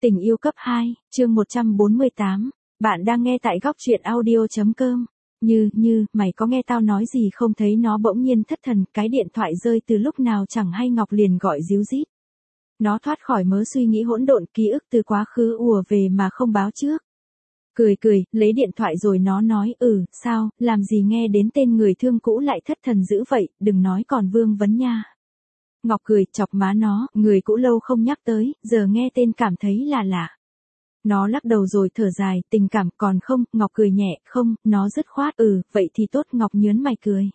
Tình yêu cấp 2, chương 148. Bạn đang nghe tại góc truyện audio.com. Như, mày có nghe tao nói gì không? Thấy nó bỗng nhiên thất thần, cái điện thoại rơi từ lúc nào chẳng hay. Ngọc liền gọi ríu rít. Nó thoát khỏi mớ suy nghĩ hỗn độn, ký ức từ quá khứ ùa về mà không báo trước. Cười, lấy điện thoại rồi nó nói, sao, làm gì nghe đến tên người thương cũ lại thất thần dữ vậy, đừng nói còn vương vấn nha. Ngọc cười, chọc má nó, người cũ lâu không nhắc tới, giờ nghe tên cảm thấy là lạ. Nó lắc đầu rồi thở dài, tình cảm còn không, Ngọc cười nhẹ, không, nó dứt khoát, vậy thì tốt. Ngọc nhớn mày cười.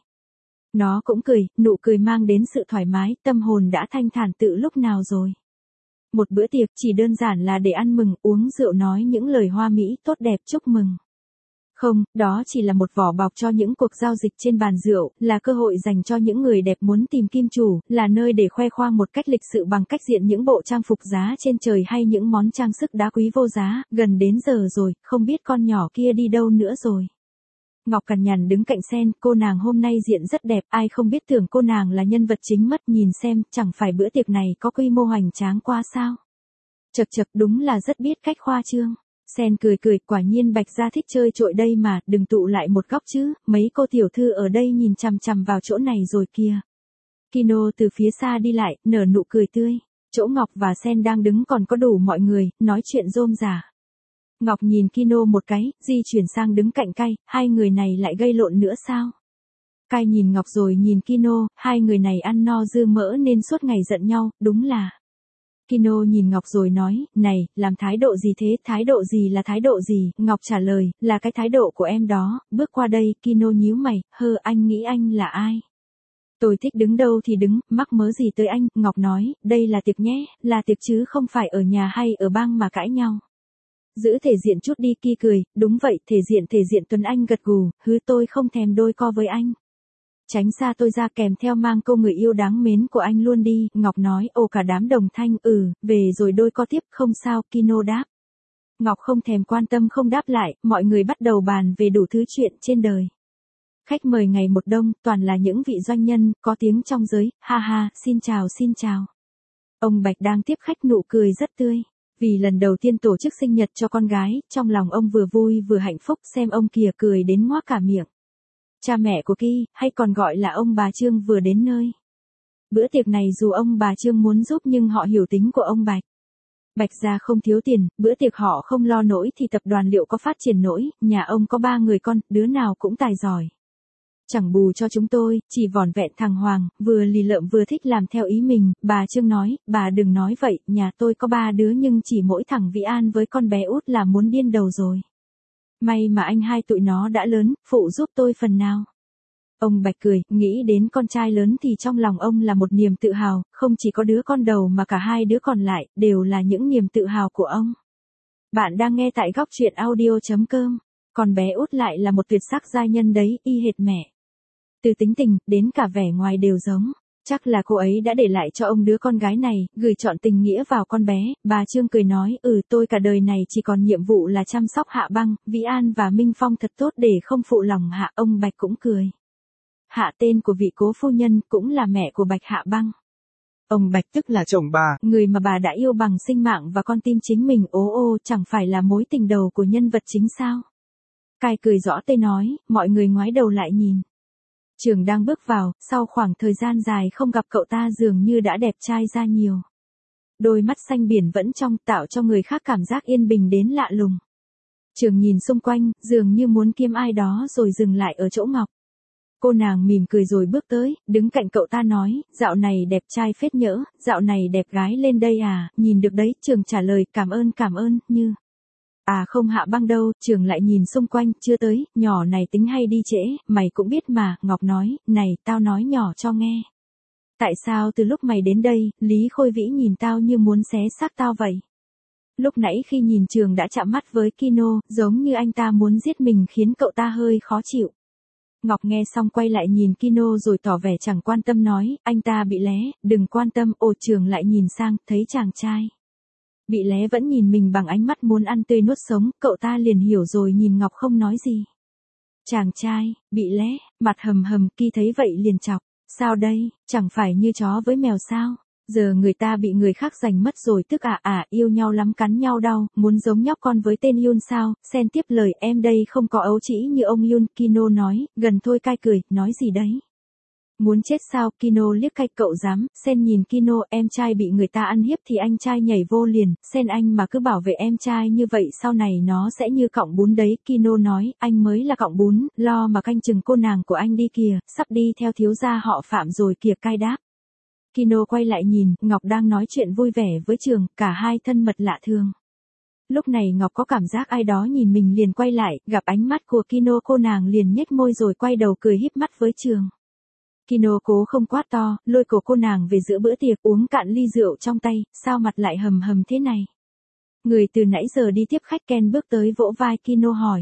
Nó cũng cười, nụ cười mang đến sự thoải mái, tâm hồn đã thanh thản tự lúc nào rồi. Một bữa tiệc chỉ đơn giản là để ăn mừng, uống rượu, nói những lời hoa mỹ, tốt đẹp chúc mừng. Không, đó chỉ là một vỏ bọc cho những cuộc giao dịch trên bàn rượu, là cơ hội dành cho những người đẹp muốn tìm kim chủ, là nơi để khoe khoang một cách lịch sự bằng cách diện những bộ trang phục giá trên trời hay những món trang sức đá quý vô giá. Gần đến giờ rồi, không biết con nhỏ kia đi đâu nữa rồi. Ngọc cằn nhằn đứng cạnh Sen, cô nàng hôm nay diện rất đẹp, ai không biết tưởng cô nàng là nhân vật chính mất, nhìn xem, chẳng phải bữa tiệc này có quy mô hoành tráng quá sao. Chật, đúng là rất biết cách khoa trương. Sen cười, quả nhiên Bạch gia thích chơi trội đây mà, đừng tụ lại một góc chứ, mấy cô tiểu thư ở đây nhìn chằm chằm vào chỗ này rồi kìa. Kino từ phía xa đi lại, nở nụ cười tươi. Chỗ Ngọc và Sen đang đứng còn có đủ mọi người, nói chuyện rôm rả. Ngọc nhìn Kino một cái, di chuyển sang đứng cạnh Cai, hai người này lại gây lộn nữa sao? Cai nhìn Ngọc rồi nhìn Kino, hai người này ăn no dư mỡ nên suốt ngày giận nhau, đúng là. Kino nhìn Ngọc rồi nói, này, làm thái độ gì thế? Thái độ gì là thái độ gì? Ngọc trả lời, là cái thái độ của em đó. Bước qua đây, Kino nhíu mày, anh nghĩ anh là ai? Tôi thích đứng đâu thì đứng, mắc mớ gì tới anh? Ngọc nói, đây là tiệc nhé, là tiệc chứ không phải ở nhà hay ở bang mà cãi nhau. Giữ thể diện chút đi. Ki cười, đúng vậy, thể diện. Tuấn Anh gật gù, tôi không thèm đôi co với anh. Tránh xa tôi ra, kèm theo mang câu người yêu đáng mến của anh luôn đi. Ngọc nói, cả đám đồng thanh, về rồi đôi co tiếp, không sao. Kino đáp. Ngọc không thèm quan tâm, không đáp lại, mọi người bắt đầu bàn về đủ thứ chuyện trên đời. Khách mời ngày một đông, toàn là những vị doanh nhân, có tiếng trong giới, ha, xin chào. Ông Bạch đang tiếp khách, nụ cười rất tươi. Vì lần đầu tiên tổ chức sinh nhật cho con gái, trong lòng ông vừa vui vừa hạnh phúc, xem ông kìa cười đến ngoác cả miệng. Cha mẹ của Ki, hay còn gọi là ông bà Trương vừa đến nơi. Bữa tiệc này dù ông bà Trương muốn giúp nhưng họ hiểu tính của ông Bạch. Bạch gia không thiếu tiền, bữa tiệc họ không lo nổi thì tập đoàn liệu có phát triển nổi, nhà ông có 3 người con, đứa nào cũng tài giỏi. Chẳng bù cho chúng tôi, chỉ vỏn vẹn thằng Hoàng, vừa lì lợm vừa thích làm theo ý mình. Bà Trương nói, bà đừng nói vậy, nhà tôi có 3 đứa nhưng chỉ mỗi thằng Vĩ An với con bé út là muốn điên đầu rồi. May mà anh hai tụi nó đã lớn, phụ giúp tôi phần nào. Ông Bạch cười, nghĩ đến con trai lớn thì trong lòng ông là một niềm tự hào, không chỉ có đứa con đầu mà cả 2 đứa còn lại, đều là những niềm tự hào của ông. Bạn đang nghe tại góc truyện audio.com. Con bé út lại là một tuyệt sắc giai nhân đấy, y hệt mẹ. Từ tính tình, đến cả vẻ ngoài đều giống. Chắc là cô ấy đã để lại cho ông đứa con gái này, gửi trọn tình nghĩa vào con bé. Bà Trương cười nói, tôi cả đời này chỉ còn nhiệm vụ là chăm sóc Hạ Băng, Vĩ An và Minh Phong thật tốt để không phụ lòng Hạ. Ông Bạch cũng cười. Hạ tên của vị cố phu nhân, cũng là mẹ của Bạch Hạ Băng. Ông Bạch tức là chồng bà, người mà bà đã yêu bằng sinh mạng và con tim chính mình. Chẳng phải là mối tình đầu của nhân vật chính sao? Cai cười rõ tê nói, mọi người ngoái đầu lại nhìn. Trường đang bước vào, sau khoảng thời gian dài không gặp cậu ta dường như đã đẹp trai ra nhiều. Đôi mắt xanh biển vẫn trong, tạo cho người khác cảm giác yên bình đến lạ lùng. Trường nhìn xung quanh, dường như muốn kiếm ai đó rồi dừng lại ở chỗ Ngọc. Cô nàng mỉm cười rồi bước tới, đứng cạnh cậu ta nói, dạo này đẹp trai phết nhỡ, dạo này đẹp gái lên đây à, nhìn được đấy. Trường trả lời, cảm ơn, Như. À không, Hạ Băng đâu? Trường lại nhìn xung quanh, chưa tới, nhỏ này tính hay đi trễ, mày cũng biết mà. Ngọc nói, này, tao nói nhỏ cho nghe. Tại sao từ lúc mày đến đây, Lý Khôi Vĩ nhìn tao như muốn xé xác tao vậy? Lúc nãy khi nhìn Trường đã chạm mắt với Kino, giống như anh ta muốn giết mình khiến cậu ta hơi khó chịu. Ngọc nghe xong quay lại nhìn Kino rồi tỏ vẻ chẳng quan tâm nói, anh ta bị lé, đừng quan tâm. Trường lại nhìn sang, thấy chàng trai bị lé vẫn nhìn mình bằng ánh mắt muốn ăn tươi nuốt sống, cậu ta liền hiểu rồi, nhìn Ngọc không nói gì. Chàng trai, bị lé, mặt hầm hầm. Ki thấy vậy liền chọc, sao đây, chẳng phải như chó với mèo sao? Giờ người ta bị người khác giành mất rồi tức yêu nhau lắm cắn nhau đau, muốn giống nhóc con với tên Yun sao, Sen tiếp lời em đây không có ấu trĩ như ông Yun, Kino nói, gần thôi cai cười, nói gì đấy. Muốn chết sao, Kino liếc cay cậu dám, Sen nhìn Kino, em trai bị người ta ăn hiếp thì anh trai nhảy vô liền, Sen anh mà cứ bảo vệ em trai như vậy sau này nó sẽ như cọng bún đấy, Kino nói, anh mới là cọng bún, lo mà canh chừng cô nàng của anh đi kìa, sắp đi theo thiếu gia họ Phạm rồi kìa, cai đáp. Kino quay lại nhìn, Ngọc đang nói chuyện vui vẻ với Trường, cả hai thân mật lạ thường. Lúc này Ngọc có cảm giác ai đó nhìn mình liền quay lại, gặp ánh mắt của Kino cô nàng liền nhếch môi rồi quay đầu cười híp mắt với Trường. Kino cố không quát to, lôi cổ cô nàng về giữa bữa tiệc uống cạn ly rượu trong tay, sao mặt lại hầm hầm thế này. Người từ nãy giờ đi tiếp khách Ken bước tới vỗ vai Kino hỏi.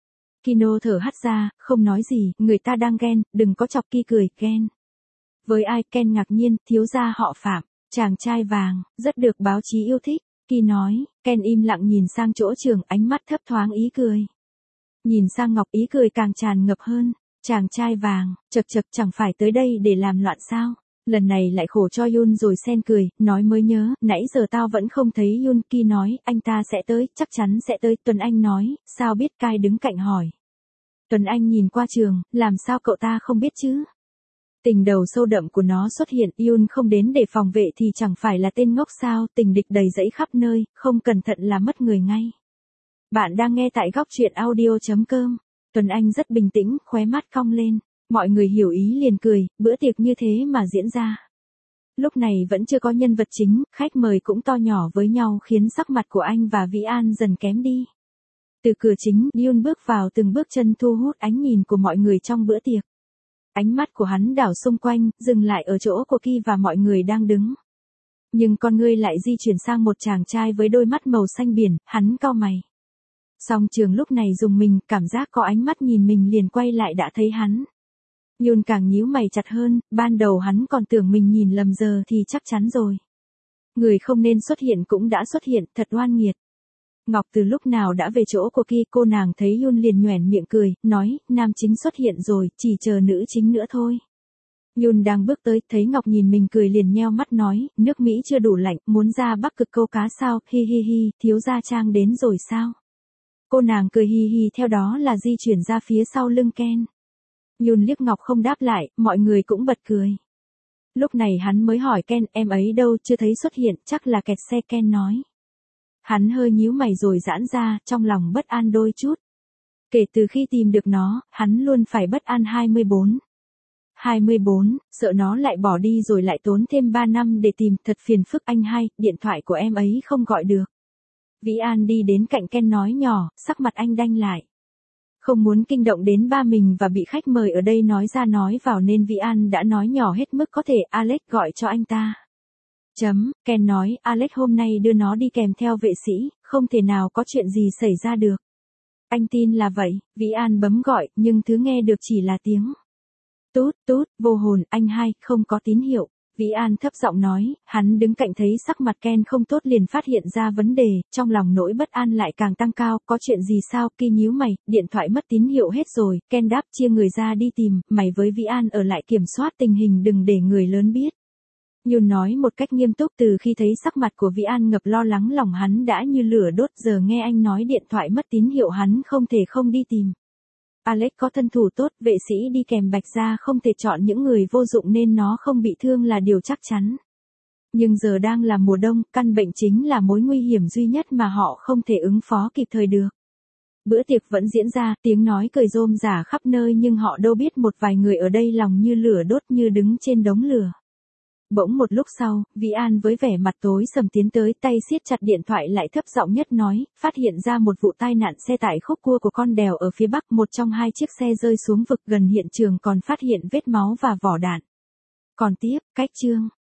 Kino thở hắt ra, không nói gì, người ta đang ghen, đừng có chọc Ki cười, ghen. Với ai, Ken ngạc nhiên, thiếu gia họ Phạm, chàng trai vàng, rất được báo chí yêu thích, Ki nói, Ken im lặng nhìn sang chỗ Trường, ánh mắt thấp thoáng ý cười. Nhìn sang Ngọc ý cười càng tràn ngập hơn, chàng trai vàng, chật chẳng phải tới đây để làm loạn sao, lần này lại khổ cho Yun rồi. Sen cười, nói mới nhớ, nãy giờ tao vẫn không thấy Yun. Ki nói, anh ta sẽ tới, chắc chắn sẽ tới, Tuấn Anh nói, sao biết, Cai đứng cạnh hỏi. Tuấn Anh nhìn qua Trường, làm sao cậu ta không biết chứ? Tình đầu sâu đậm của nó xuất hiện, Yun không đến để phòng vệ thì chẳng phải là tên ngốc sao, tình địch đầy rẫy khắp nơi, không cẩn thận là mất người ngay. Bạn đang nghe tại góc truyện audio.com. Tuấn Anh rất bình tĩnh, khóe mắt cong lên, mọi người hiểu ý liền cười, bữa tiệc như thế mà diễn ra. Lúc này vẫn chưa có nhân vật chính, khách mời cũng to nhỏ với nhau khiến sắc mặt của anh và Vĩ An dần kém đi. Từ cửa chính, Yun bước vào từng bước chân thu hút ánh nhìn của mọi người trong bữa tiệc. Ánh mắt của hắn đảo xung quanh, dừng lại ở chỗ của Ki và mọi người đang đứng. Nhưng con ngươi lại di chuyển sang một chàng trai với đôi mắt màu xanh biển, hắn cau mày. Song Trường lúc này dùng mình, cảm giác có ánh mắt nhìn mình liền quay lại đã thấy hắn. Yun càng nhíu mày chặt hơn, ban đầu hắn còn tưởng mình nhìn lầm giờ thì chắc chắn rồi. Người không nên xuất hiện cũng đã xuất hiện, thật oan nghiệt. Ngọc từ lúc nào đã về chỗ của Ki, cô nàng thấy Yun liền nhoẻn miệng cười, nói, nam chính xuất hiện rồi, chỉ chờ nữ chính nữa thôi. Yun đang bước tới, thấy Ngọc nhìn mình cười liền nheo mắt nói, nước Mỹ chưa đủ lạnh, muốn ra Bắc Cực câu cá sao, hi hi hi, thiếu gia Trang đến rồi sao? Cô nàng cười hi hi theo đó là di chuyển ra phía sau lưng Ken. Yun liếc Ngọc không đáp lại, mọi người cũng bật cười. Lúc này hắn mới hỏi Ken, em ấy đâu, chưa thấy xuất hiện, chắc là kẹt xe, Ken nói. Hắn hơi nhíu mày rồi giãn ra, trong lòng bất an đôi chút. Kể từ khi tìm được nó, hắn luôn phải bất an 24. 24, sợ nó lại bỏ đi rồi lại tốn thêm 3 năm để tìm, thật phiền phức anh hai, điện thoại của em ấy không gọi được. Vĩ An đi đến cạnh Ken nói nhỏ, sắc mặt anh đanh lại. Không muốn kinh động đến ba mình và bị khách mời ở đây nói ra nói vào nên Vĩ An đã nói nhỏ hết mức có thể, Alex gọi cho anh ta. Ken nói, Alex hôm nay đưa nó đi kèm theo vệ sĩ, không thể nào có chuyện gì xảy ra được. Anh tin là vậy, Vĩ An bấm gọi, nhưng thứ nghe được chỉ là tiếng. Tút, vô hồn, anh hai, không có tín hiệu. Vĩ An thấp giọng nói, hắn đứng cạnh thấy sắc mặt Ken không tốt liền phát hiện ra vấn đề, trong lòng nỗi bất an lại càng tăng cao, có chuyện gì sao, Ki nhíu mày, điện thoại mất tín hiệu hết rồi, Ken đáp chia người ra đi tìm, mày với Vĩ An ở lại kiểm soát tình hình đừng để người lớn biết. Yun nói một cách nghiêm túc từ khi thấy sắc mặt của Vĩ An ngập lo lắng lòng hắn đã như lửa đốt giờ nghe anh nói điện thoại mất tín hiệu hắn không thể không đi tìm. Alex có thân thủ tốt, vệ sĩ đi kèm Bạch Gia không thể chọn những người vô dụng nên nó không bị thương là điều chắc chắn. Nhưng giờ đang là mùa đông, căn bệnh chính là mối nguy hiểm duy nhất mà họ không thể ứng phó kịp thời được. Bữa tiệc vẫn diễn ra, tiếng nói cười rôm rả khắp nơi nhưng họ đâu biết một vài người ở đây lòng như lửa đốt như đứng trên đống lửa. Bỗng một lúc sau, Vĩ An với vẻ mặt tối sầm tiến tới tay siết chặt điện thoại lại thấp giọng nhất nói, phát hiện ra một vụ tai nạn xe tải khúc cua của con đèo ở phía bắc, một trong hai chiếc xe rơi xuống vực gần hiện trường còn phát hiện vết máu và vỏ đạn. Còn tiếp, cách chương.